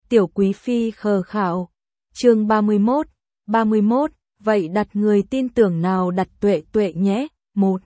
Tiểu Quý Phi khờ khạo. Chương 31, vậy đặt người tin tưởng nào đặt Tuệ Tuệ nhé. 1.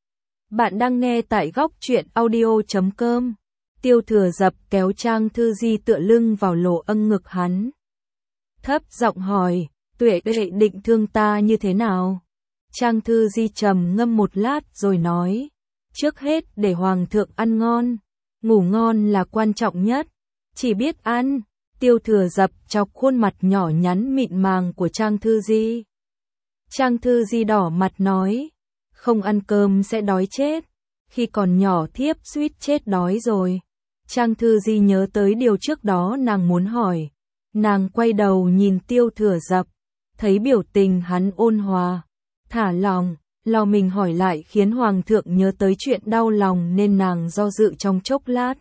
Bạn đang nghe tại góc truyện audio.com. Tiêu Thừa Dập kéo Trang Thư Di tựa lưng vào lỗ ngực hắn. Thấp giọng hỏi, Tuệ Tuệ định thương ta như thế nào? Trang Thư Di trầm ngâm một lát rồi nói, trước hết để Hoàng thượng ăn ngon, ngủ ngon là quan trọng nhất, chỉ biết ăn. Tiêu Thừa Dập chọc khuôn mặt nhỏ nhắn mịn màng của Trang Thư Di. Trang Thư Di đỏ mặt nói, không ăn cơm sẽ đói chết, khi còn nhỏ thiếp suýt chết đói rồi. Trang Thư Di nhớ tới điều trước đó nàng muốn hỏi, nàng quay đầu nhìn Tiêu Thừa Dập, thấy biểu tình hắn ôn hòa, thả lòng, lo mình hỏi lại khiến Hoàng thượng nhớ tới chuyện đau lòng nên nàng do dự trong chốc lát.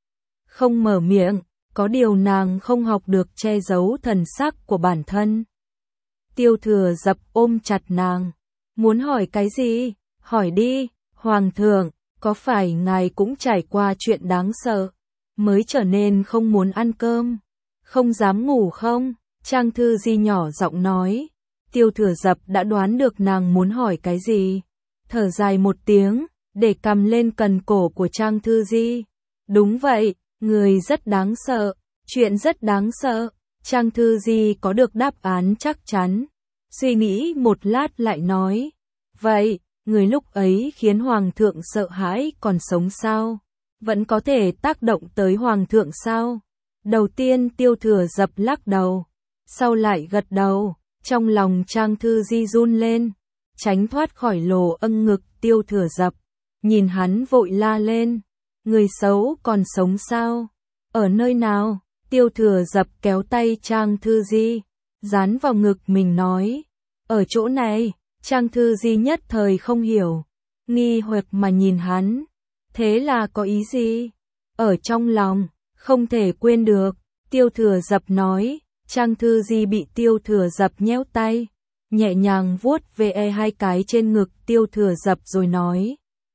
Không mở miệng. Có điều nàng không học được che giấu thần sắc của bản thân. Tiêu Thừa Dập ôm chặt nàng. Muốn hỏi cái gì? Hỏi đi, Hoàng thượng, có phải ngài cũng trải qua chuyện đáng sợ, mới trở nên không muốn ăn cơm, không dám ngủ không? Trang Thư Di nhỏ giọng nói. Tiêu Thừa Dập đã đoán được nàng muốn hỏi cái gì. Thở dài một tiếng, để cầm lên cần cổ của Trang Thư Di. Đúng vậy. Người rất đáng sợ, chuyện rất đáng sợ. Trang Thư Di có được đáp án chắc chắn. Suy nghĩ một lát lại nói, vậy, người lúc ấy khiến Hoàng thượng sợ hãi còn sống sao? Vẫn có thể tác động tới Hoàng thượng sao? Đầu tiên Tiêu Thừa Dập lắc đầu, sau lại gật đầu, trong lòng Trang Thư Di run lên, tránh thoát khỏi lỗ ngực Tiêu Thừa Dập, nhìn hắn vội la lên. Người xấu còn sống sao? Ở nơi nào? Tiêu Thừa Dập kéo tay Trang Thư Di, dán vào ngực mình nói, ở chỗ này. Trang Thư Di nhất thời không hiểu, nghi hoặc mà nhìn hắn, thế là có ý gì? Ở trong lòng, không thể quên được. Tiêu Thừa Dập nói. Trang Thư Di bị Tiêu Thừa Dập nhéo tay, nhẹ nhàng vuốt ve hai cái trên ngực Tiêu Thừa Dập rồi nói,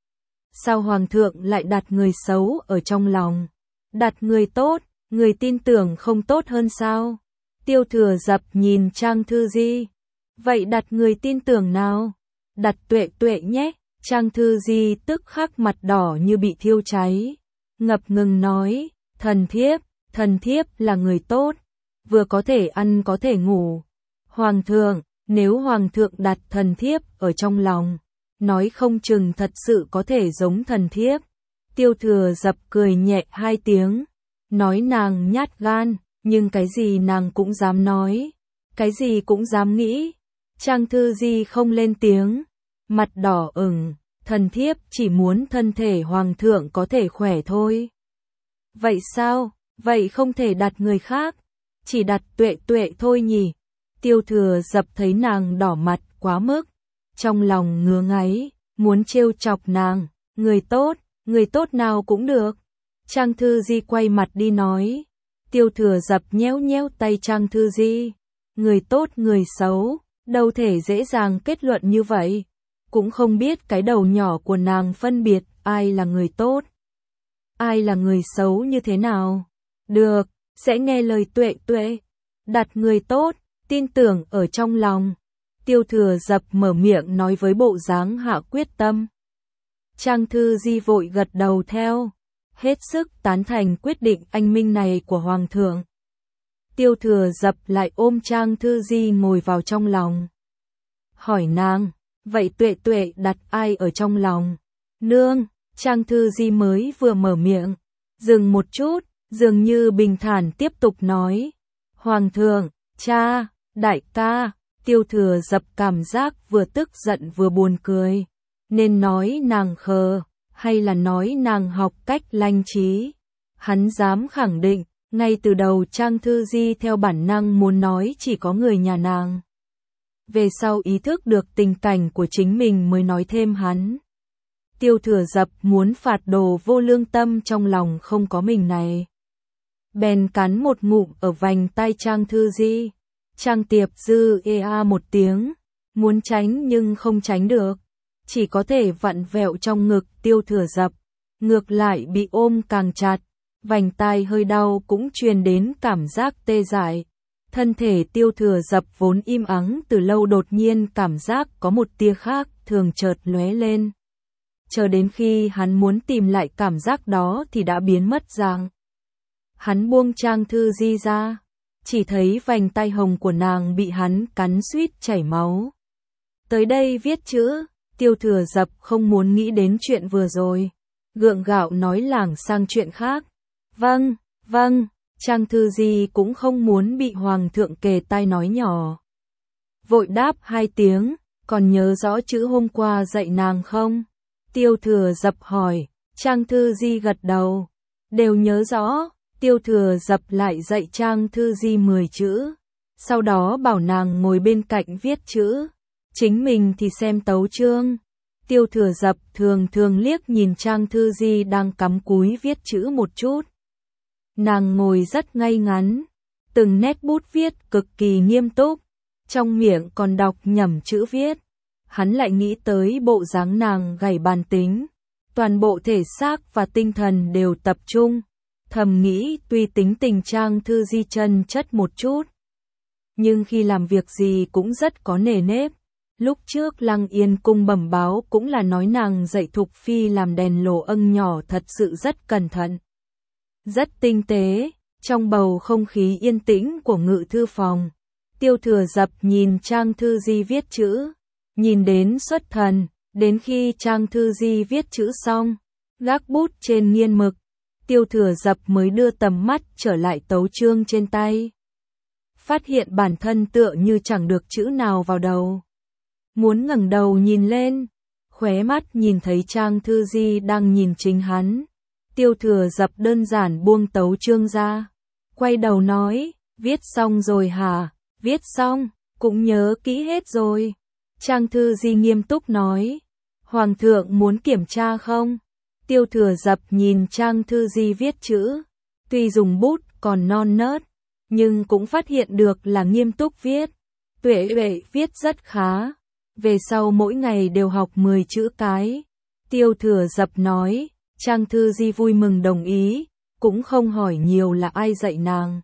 sao Hoàng thượng lại đặt người xấu ở trong lòng? Đặt người tốt, người tin tưởng không tốt hơn sao? Tiêu Thừa Dập nhìn Trang Thư Di. Vậy đặt người tin tưởng nào? Đặt Tuệ Tuệ nhé. Trang Thư Di tức khắc mặt đỏ như bị thiêu cháy. Ngập ngừng nói, thần thiếp là người tốt, vừa có thể ăn có thể ngủ. Hoàng thượng, nếu Hoàng thượng đặt thần thiếp ở trong lòng, nói không chừng thật sự có thể giống thần thiếp. Tiêu Thừa Dập cười nhẹ hai tiếng, nói nàng nhát gan, nhưng cái gì nàng cũng dám nói, cái gì cũng dám nghĩ. Trang Thư Di không lên tiếng, mặt đỏ ửng, thần thiếp chỉ muốn thân thể Hoàng thượng có thể khỏe thôi. Vậy sao? Vậy không thể đặt người khác, chỉ đặt Tuệ Tuệ thôi nhỉ? Tiêu Thừa Dập thấy nàng đỏ mặt quá mức, trong lòng ngứa ngáy, muốn trêu chọc nàng, người tốt nào cũng được. Trang Thư Di quay mặt đi nói. Tiêu Thừa Dập nhéo nhéo tay Trang Thư Di, người tốt người xấu, đâu thể dễ dàng kết luận như vậy, cũng không biết cái đầu nhỏ của nàng phân biệt ai là người tốt, ai là người xấu như thế nào. Được, sẽ nghe lời Tuệ Tuệ, đặt người tốt, tin tưởng ở trong lòng. Tiêu Thừa Dập mở miệng nói với bộ dáng hạ quyết tâm. Trang Thư Di vội gật đầu theo, hết sức tán thành quyết định anh minh này của Hoàng thượng. Tiêu Thừa Dập lại ôm Trang Thư Di ngồi vào trong lòng. Hỏi nàng, vậy Tuệ Tuệ đặt ai ở trong lòng? Nương. Trang Thư Di mới vừa mở miệng, dừng một chút, dường như bình thản tiếp tục nói, Hoàng thượng, cha, đại ca. Tiêu Thừa Dập cảm giác vừa tức giận vừa buồn cười, nên nói nàng khờ, hay là nói nàng học cách lanh trí. Hắn dám khẳng định, ngay từ đầu Trang Thư Di theo bản năng muốn nói chỉ có người nhà nàng. Về sau ý thức được tình cảnh của chính mình mới nói thêm hắn. Tiêu Thừa Dập muốn phạt đồ vô lương tâm trong lòng không có mình này. Bèn cắn một ngụm ở vành tai Trang Thư Di. Trang Tiệp Dư ea một tiếng, muốn tránh nhưng không tránh được, chỉ có thể vặn vẹo trong ngực Tiêu Thừa Dập, ngược lại bị ôm càng chặt. vành tai hơi đau cũng truyền đến cảm giác tê dại. Thân thể Tiêu Thừa Dập vốn im ắng từ lâu đột nhiên cảm giác có một tia khác thường chợt lóe lên. Chờ đến khi hắn muốn tìm lại cảm giác đó thì đã biến mất dạng. Hắn buông Trang Thư Di ra, chỉ thấy vành tai hồng của nàng bị hắn cắn suýt chảy máu. Tới đây viết chữ, Tiêu Thừa Dập không muốn nghĩ đến chuyện vừa rồi. Gượng gạo nói lảng sang chuyện khác. Vâng, vâng, Trang Thư Di cũng không muốn bị Hoàng thượng kề tai nói nhỏ. Vội đáp 2 tiếng, còn nhớ rõ chữ hôm qua dạy nàng không? Tiêu Thừa Dập hỏi, Trang Thư Di gật đầu. Đều nhớ rõ, Tiêu Thừa Dập lại dạy Trang Thư Di 10 chữ. Sau đó bảo nàng ngồi bên cạnh viết chữ. Chính mình thì xem tấu chương. Tiêu Thừa Dập thường thường liếc nhìn Trang Thư Di đang cắm cúi viết chữ một chút. Nàng ngồi rất ngay ngắn, từng nét bút viết cực kỳ nghiêm túc, trong miệng còn đọc nhẩm chữ viết. Hắn lại nghĩ tới bộ dáng nàng gảy bàn tính, toàn bộ thể xác và tinh thần đều tập trung, thầm nghĩ tuy tính tình Trang Thư Di chân chất một chút, nhưng khi làm việc gì cũng rất có nề nếp. Lúc trước Lăng Yên cung bẩm báo cũng là nói nàng dạy Thục Phi làm đèn lỗ ân nhỏ thật sự rất cẩn thận, rất tinh tế. Trong bầu không khí yên tĩnh của ngự thư phòng, Tiêu Thừa Dập nhìn Trang Thư Di viết chữ, nhìn đến xuất thần, đến khi Trang Thư Di viết chữ xong, gác bút trên nghiên mực, Tiêu Thừa Dập mới đưa tầm mắt trở lại tấu chương trên tay. Phát hiện bản thân tựa như chẳng được chữ nào vào đầu. Muốn ngẩng đầu nhìn lên, khóe mắt nhìn thấy Trang Thư Di đang nhìn chính hắn. Tiêu Thừa Dập đơn giản buông tấu chương ra, quay đầu nói, viết xong rồi hả? Viết xong, cũng nhớ kỹ hết rồi. Trang Thư Di nghiêm túc nói, Hoàng thượng muốn kiểm tra không? Tiêu Thừa Dập nhìn Trang Thư Di viết chữ, tuy dùng bút còn non nớt, nhưng cũng phát hiện được là nghiêm túc viết. Tuệ Tuệ viết rất khá, về sau mỗi ngày đều học 10 chữ cái. Tiêu Thừa Dập nói, Trang Thư Di vui mừng đồng ý, cũng không hỏi nhiều là ai dạy nàng.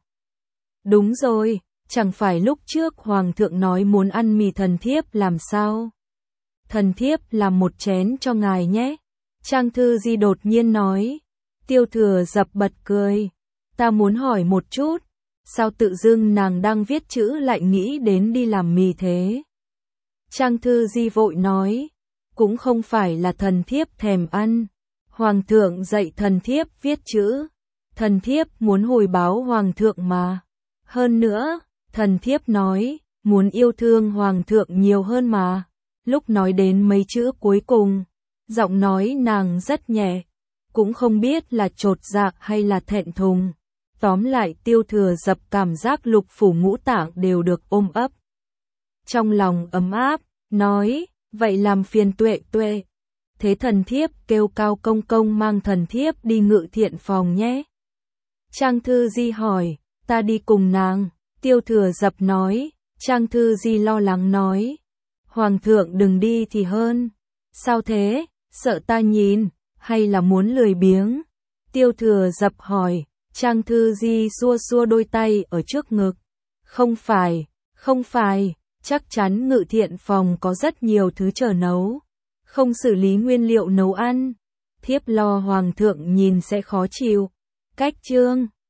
Đúng rồi, chẳng phải lúc trước Hoàng thượng nói muốn ăn mì thần thiếp làm sao? Thần thiếp làm một chén cho ngài nhé. Trang Thư Di đột nhiên nói. Tiêu Thừa Dập bật cười. Ta muốn hỏi một chút, sao tự dưng nàng đang viết chữ lại nghĩ đến đi làm mì thế? Trang Thư Di vội nói, cũng không phải là thần thiếp thèm ăn. Hoàng thượng dạy thần thiếp viết chữ. Thần thiếp muốn hồi báo Hoàng thượng mà. Hơn nữa, thần thiếp nói, muốn yêu thương Hoàng thượng nhiều hơn mà. Lúc nói đến mấy chữ cuối cùng, giọng nói nàng rất nhẹ, cũng không biết là chột dạ hay là thẹn thùng. Tóm lại Tiêu Thừa Dập cảm giác lục phủ ngũ tạng đều được ôm ấp. Trong lòng ấm áp, nói, vậy làm phiền Tuệ Tuệ. Thế thần thiếp kêu Cao công công mang thần thiếp đi ngự thiện phòng nhé. Trang Thư Di hỏi, ta đi cùng nàng. Tiêu Thừa Dập nói. Trang Thư Di lo lắng nói, Hoàng thượng đừng đi thì hơn. Sao thế, sợ ta nhìn, hay là muốn lười biếng? Tiêu Thừa Dập hỏi. Trang Thư Di xua xua đôi tay ở trước ngực. Không phải, chắc chắn ngự thiện phòng có rất nhiều thứ chờ nấu. Không xử lý nguyên liệu nấu ăn, thiếp lo Hoàng thượng nhìn sẽ khó chịu. Cách chương